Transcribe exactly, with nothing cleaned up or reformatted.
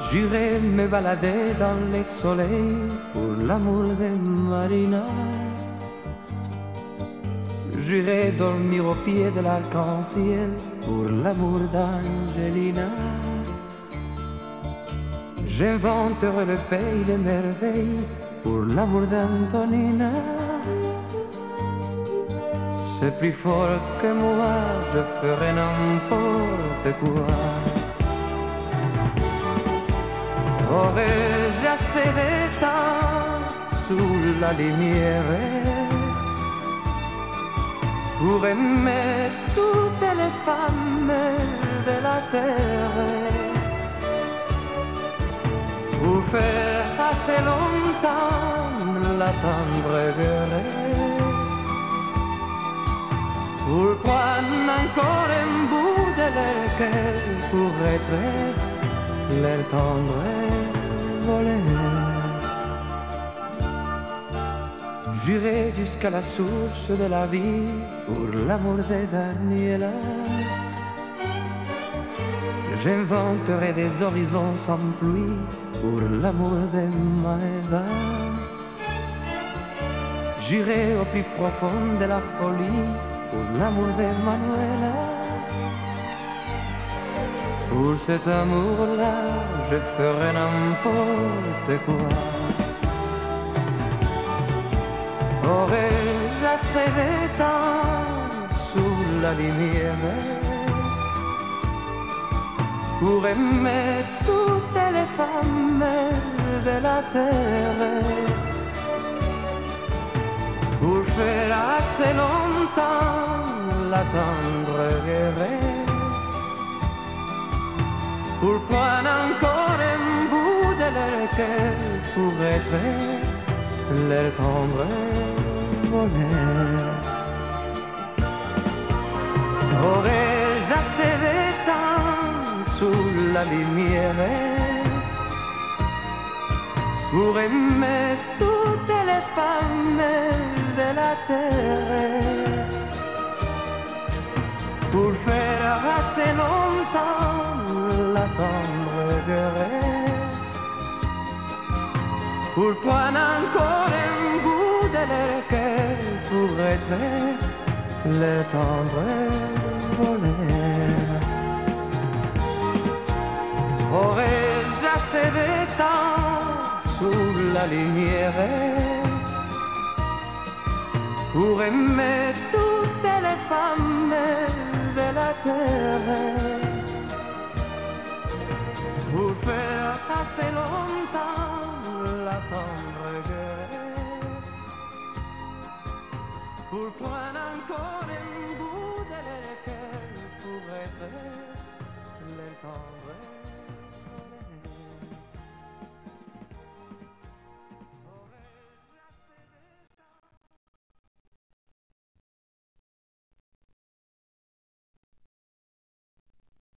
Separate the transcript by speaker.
Speaker 1: J'irai me balader dans les soleils pour l'amour de Marina. J'irai dormir au pied de l'arc-en-ciel pour l'amour d'Angelina. J'inventerai le pays des merveilles pour l'amour d'Antonina. C'est plus fort que moi, je ferai n'importe quoi. Aurais-je assez de temps sous la lumière pour aimer toutes les femmes de la terre, pour faire assez longtemps la tendre guerre, pour prendre encore un bout de leur cœur, pour être leur tendre voler. J'irai jusqu'à la source de la vie pour l'amour de Daniela. J'inventerai des horizons sans pluie pour l'amour de Maëva. J'irai au plus profond de la folie pour l'amour de Manuela. Pour cet amour-là, je ferai n'importe quoi. Aurais-je assez de temps sous la lumière pour aimer toutes les femmes de la terre, pour faire assez longtemps la tendre guerre, pour prendre encore un bout de leur cœur, pour être leur tendre voler. Aurais-je assez de temps sous la lumière pour aimer toutes les femmes de la terre, pour faire assez longtemps la tendre guerre, pour prendre encore un bout de leur cœur, pour être leur tendre voler. Aurais-je assez de temps sous la lumière pour aimer toutes les femmes de la terre, pour faire passer longtemps la tendre